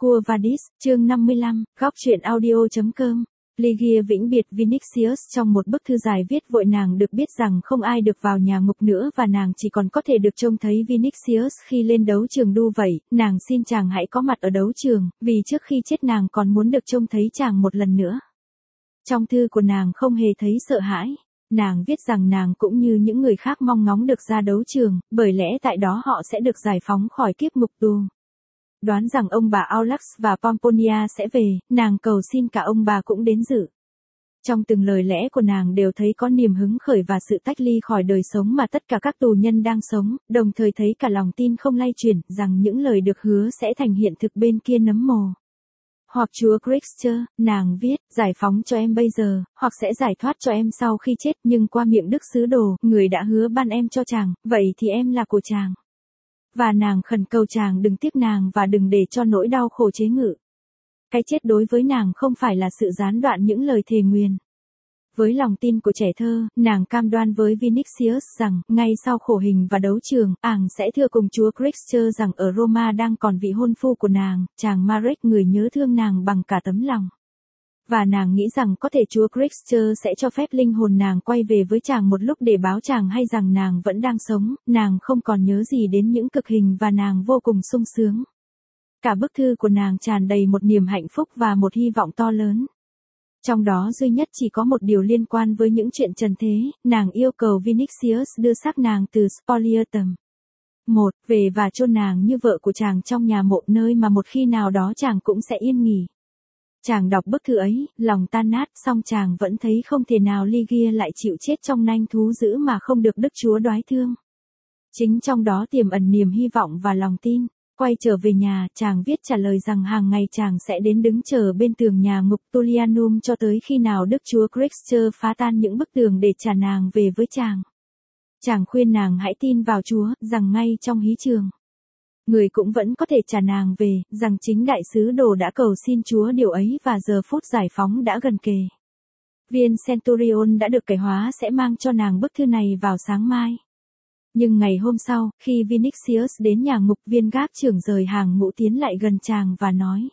Quo Vadis, chương 55, góc truyện audio.com. Lygia vĩnh biệt Vinicius trong một bức thư dài viết vội nàng được biết rằng không ai được vào nhà ngục nữa và nàng chỉ còn có thể được trông thấy Vinicius khi lên đấu trường đu vậy, nàng xin chàng hãy có mặt ở đấu trường, vì trước khi chết nàng còn muốn được trông thấy chàng một lần nữa. Trong thư của nàng không hề thấy sợ hãi. Nàng viết rằng nàng cũng như những người khác mong ngóng được ra đấu trường, bởi lẽ tại đó họ sẽ được giải phóng khỏi kiếp ngục tù. Đoán rằng ông bà Aulax và Pomponia sẽ về, nàng cầu xin cả ông bà cũng đến dự. Trong từng lời lẽ của nàng đều thấy có niềm hứng khởi và sự tách ly khỏi đời sống mà tất cả các tù nhân đang sống, đồng thời thấy cả lòng tin không lay chuyển rằng những lời được hứa sẽ thành hiện thực bên kia nấm mồ. Hoặc Chúa Christ, nàng viết, giải phóng cho em bây giờ, hoặc sẽ giải thoát cho em sau khi chết, nhưng qua miệng Đức Sứ Đồ, người đã hứa ban em cho chàng, vậy thì em là của chàng. Và nàng khẩn cầu chàng đừng tiếc nàng và đừng để cho nỗi đau khổ chế ngự. Cái chết đối với nàng không phải là sự gián đoạn những lời thề nguyền. Với lòng tin của trẻ thơ, nàng cam đoan với Vinicius rằng, ngay sau khổ hình và đấu trường, nàng sẽ thưa cùng Chúa Christ rằng ở Roma đang còn vị hôn phu của nàng, chàng Marek người nhớ thương nàng bằng cả tấm lòng. Và nàng nghĩ rằng có thể Chúa Christ sẽ cho phép linh hồn nàng quay về với chàng một lúc để báo chàng hay rằng nàng vẫn đang sống, nàng không còn nhớ gì đến những cực hình và nàng vô cùng sung sướng. Cả bức thư của nàng tràn đầy một niềm hạnh phúc và một hy vọng to lớn. Trong đó duy nhất chỉ có một điều liên quan với những chuyện trần thế, nàng yêu cầu Vinicius đưa xác nàng từ Spoliatum. Về và chôn nàng như vợ của chàng trong nhà mộ nơi mà một khi nào đó chàng cũng sẽ yên nghỉ. Chàng đọc bức thư ấy, lòng tan nát, song chàng vẫn thấy không thể nào Lygia lại chịu chết trong nanh thú dữ mà không được Đức Chúa đoái thương. Chính trong đó tiềm ẩn niềm hy vọng và lòng tin. Quay trở về nhà, chàng viết trả lời rằng hàng ngày chàng sẽ đến đứng chờ bên tường nhà ngục Tullianum cho tới khi nào Đức Chúa Christ phá tan những bức tường để trả nàng về với chàng. Chàng khuyên nàng hãy tin vào Chúa, rằng ngay trong hí trường, người cũng vẫn có thể trả nàng về, rằng chính đại sứ đồ đã cầu xin Chúa điều ấy và giờ phút giải phóng đã gần kề. Viên Centurion đã được cải hóa sẽ mang cho nàng bức thư này vào sáng mai. Nhưng ngày hôm sau, khi Vinicius đến nhà ngục, viên gác trưởng rời hàng ngũ tiến lại gần chàng và nói: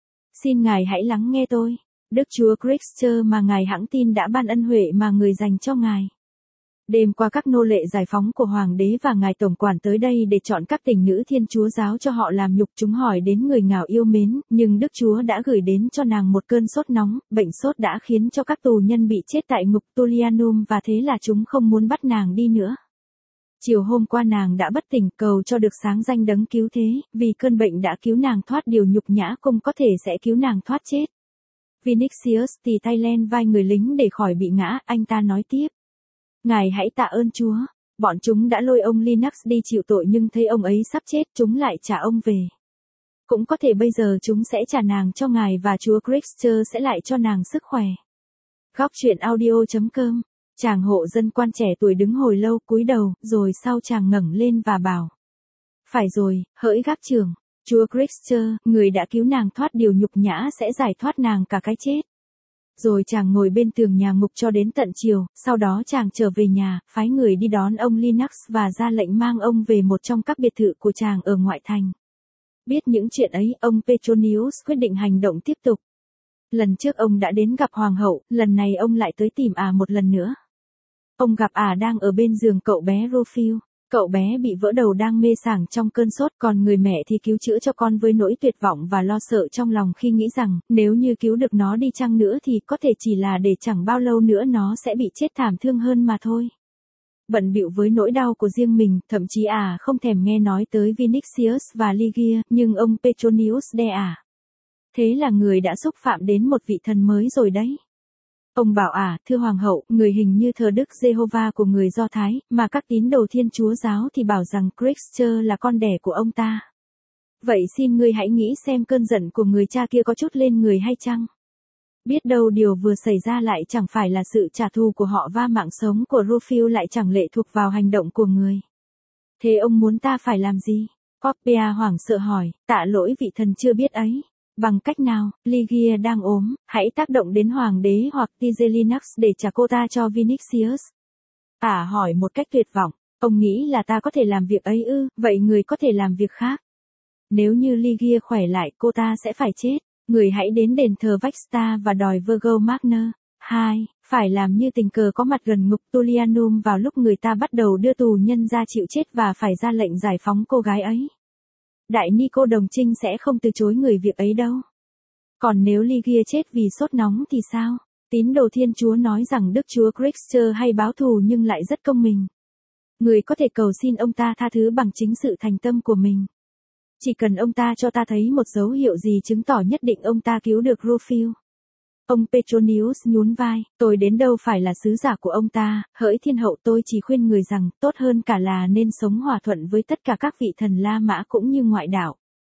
Xin ngài hãy lắng nghe tôi. Đức Chúa Christ mà ngài hãng tin đã ban ân huệ mà người dành cho ngài. Đêm qua các nô lệ giải phóng của Hoàng đế và ngài tổng quản tới đây để chọn các tình nữ Thiên Chúa giáo cho họ làm nhục, chúng hỏi đến người ngào yêu mến, nhưng Đức Chúa đã gửi đến cho nàng một cơn sốt nóng, bệnh sốt đã khiến cho các tù nhân bị chết tại ngục Tullianum và thế là chúng không muốn bắt nàng đi nữa. Chiều hôm qua nàng đã bất tỉnh, cầu cho được sáng danh đấng cứu thế, vì cơn bệnh đã cứu nàng thoát điều nhục nhã cũng có thể sẽ cứu nàng thoát chết. Vinicius tì tay lên vai người lính để khỏi bị ngã, anh ta nói tiếp: Ngài hãy tạ ơn Chúa, bọn chúng đã lôi ông Linux đi chịu tội nhưng thấy ông ấy sắp chết chúng lại trả ông về. Cũng có thể bây giờ chúng sẽ trả nàng cho ngài và Chúa Christ sẽ lại cho nàng sức khỏe. Góc truyện audio.com. Chàng hộ dân quan trẻ tuổi đứng hồi lâu cúi đầu, rồi sau chàng ngẩng lên và bảo: Phải rồi, hỡi gác trưởng, Chúa Christ, người đã cứu nàng thoát điều nhục nhã sẽ giải thoát nàng cả cái chết. Rồi chàng ngồi bên tường nhà ngục cho đến tận chiều, sau đó chàng trở về nhà, phái người đi đón ông Linux và ra lệnh mang ông về một trong các biệt thự của chàng ở ngoại thành. Biết những chuyện ấy, ông Petronius quyết định hành động tiếp tục. Lần trước ông đã đến gặp hoàng hậu, lần này ông lại tới tìm một lần nữa. Ông gặp đang ở bên giường cậu bé Rufio. Cậu bé bị vỡ đầu đang mê sảng trong cơn sốt, còn người mẹ thì cứu chữa cho con với nỗi tuyệt vọng và lo sợ trong lòng khi nghĩ rằng, nếu như cứu được nó đi chăng nữa thì có thể chỉ là để chẳng bao lâu nữa nó sẽ bị chết thảm thương hơn mà thôi. Bận bịu với nỗi đau của riêng mình, thậm chí không thèm nghe nói tới Vinicius và Lygia, nhưng ông Petronius đe Thế là người đã xúc phạm đến một vị thần mới rồi đấy. Ông bảo thưa hoàng hậu, người hình như thờ Đức Giê-hô-va của người Do Thái, mà các tín đồ Thiên Chúa giáo thì bảo rằng Christ là con đẻ của ông ta. Vậy xin ngươi hãy nghĩ xem cơn giận của người cha kia có chút lên người hay chăng? Biết đâu điều vừa xảy ra lại chẳng phải là sự trả thù của họ và mạng sống của Rufio lại chẳng lệ thuộc vào hành động của người. Thế ông muốn ta phải làm gì? Poppea hoảng sợ hỏi, tạ lỗi vị thần chưa biết ấy. Bằng cách nào, Lygia đang ốm, hãy tác động đến hoàng đế hoặc Tigellinus để trả cô ta cho Vinicius. Hỏi một cách tuyệt vọng, ông nghĩ là ta có thể làm việc ấy ư, vậy người có thể làm việc khác. Nếu như Ligia khỏe lại cô ta sẽ phải chết. Người hãy đến đền thờ Vexta và đòi Virgo Magna. 2. Phải làm như tình cờ có mặt gần ngục Tullianum vào lúc người ta bắt đầu đưa tù nhân ra chịu chết và phải ra lệnh giải phóng cô gái ấy. Đại Nico Đồng Trinh sẽ không từ chối người việc ấy đâu. Còn nếu Ligia chết vì sốt nóng thì sao? Tín đồ Thiên Chúa nói rằng Đức Chúa Christ hay báo thù nhưng lại rất công bình. Người có thể cầu xin ông ta tha thứ bằng chính sự thành tâm của mình. Chỉ cần ông ta cho ta thấy một dấu hiệu gì chứng tỏ nhất định ông ta cứu được Rufus. Ông Petronius nhún vai, tôi đến đâu phải là sứ giả của ông ta, hỡi thiên hậu tôi chỉ khuyên người rằng tốt hơn cả là nên sống hòa thuận với tất cả các vị thần La Mã cũng như ngoại đạo.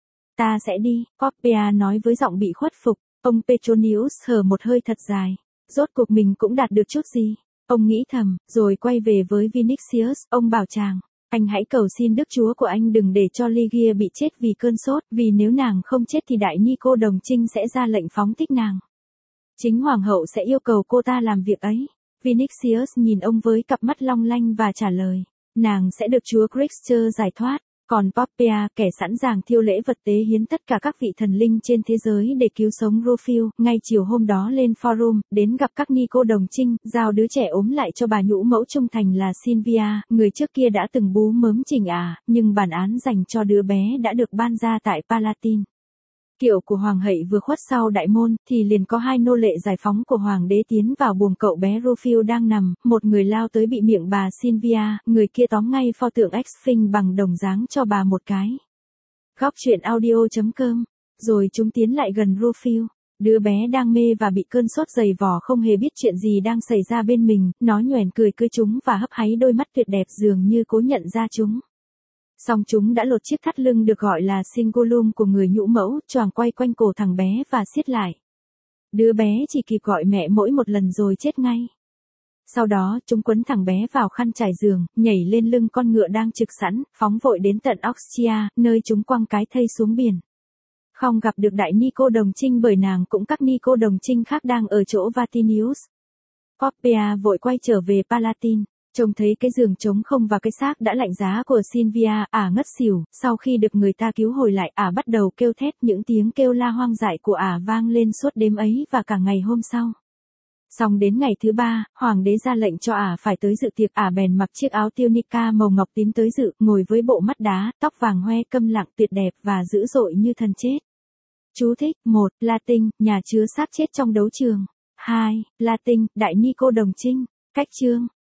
Ta sẽ đi, Poppea nói với giọng bị khuất phục, ông Petronius hở một hơi thật dài. Rốt cuộc mình cũng đạt được chút gì. Ông nghĩ thầm, rồi quay về với Vinicius, ông bảo chàng, anh hãy cầu xin Đức Chúa của anh đừng để cho Ligia bị chết vì cơn sốt, vì nếu nàng không chết thì Đại Nico Đồng Trinh sẽ ra lệnh phóng thích nàng. Chính hoàng hậu sẽ yêu cầu cô ta làm việc ấy. Vinicius nhìn ông với cặp mắt long lanh và trả lời, nàng sẽ được Chúa Christ giải thoát. Còn Poppea, kẻ sẵn sàng thiêu lễ vật tế hiến tất cả các vị thần linh trên thế giới để cứu sống Rufus, ngay chiều hôm đó lên forum, đến gặp các Nico Đồng Trinh, giao đứa trẻ ốm lại cho bà nhũ mẫu trung thành là Sylvia, người trước kia đã từng bú mớm Trình nhưng bản án dành cho đứa bé đã được ban ra tại Palatine. Kiệu của hoàng hậu vừa khuất sau đại môn, thì liền có hai nô lệ giải phóng của hoàng đế tiến vào buồng cậu bé Rufus đang nằm, một người lao tới bị miệng bà Sylvia, người kia tóm ngay pho tượng Sphinx bằng đồng dáng cho bà một cái. Góc truyện audio.com. Rồi chúng tiến lại gần Rufus. Đứa bé đang mê và bị cơn sốt dày vò không hề biết chuyện gì đang xảy ra bên mình, nó nhoẻn cười chúng và hấp háy đôi mắt tuyệt đẹp dường như cố nhận ra chúng. Song chúng đã lột chiếc thắt lưng được gọi là cingulum của người nhũ mẫu, choàng quay quanh cổ thằng bé và siết lại. Đứa bé chỉ kịp gọi mẹ mỗi một lần rồi chết ngay. Sau đó, chúng quấn thằng bé vào khăn trải giường, nhảy lên lưng con ngựa đang trực sẵn, phóng vội đến tận Oxia, nơi chúng quăng cái thây xuống biển. Không gặp được Đại Nico Đồng Trinh bởi nàng cũng các Nico Đồng Trinh khác đang ở chỗ Vatinius. Poppea vội quay trở về Palatine. Trông thấy cái giường trống không và cái xác đã lạnh giá của Sylvia, ngất xỉu, sau khi được người ta cứu hồi lại, bắt đầu kêu thét, những tiếng kêu la hoang dại của vang lên suốt đêm ấy và cả ngày hôm sau. Xong đến ngày thứ 3, hoàng đế ra lệnh cho phải tới dự tiệc, bèn mặc chiếc áo tunica màu ngọc tím tới dự, ngồi với bộ mắt đá, tóc vàng hoe câm lặng tuyệt đẹp và dữ dội như thần chết. Chú thích: 1. Latin, nhà chứa xác chết trong đấu trường. 2. Latin, Đại Nico Đồng Trinh. Cách chương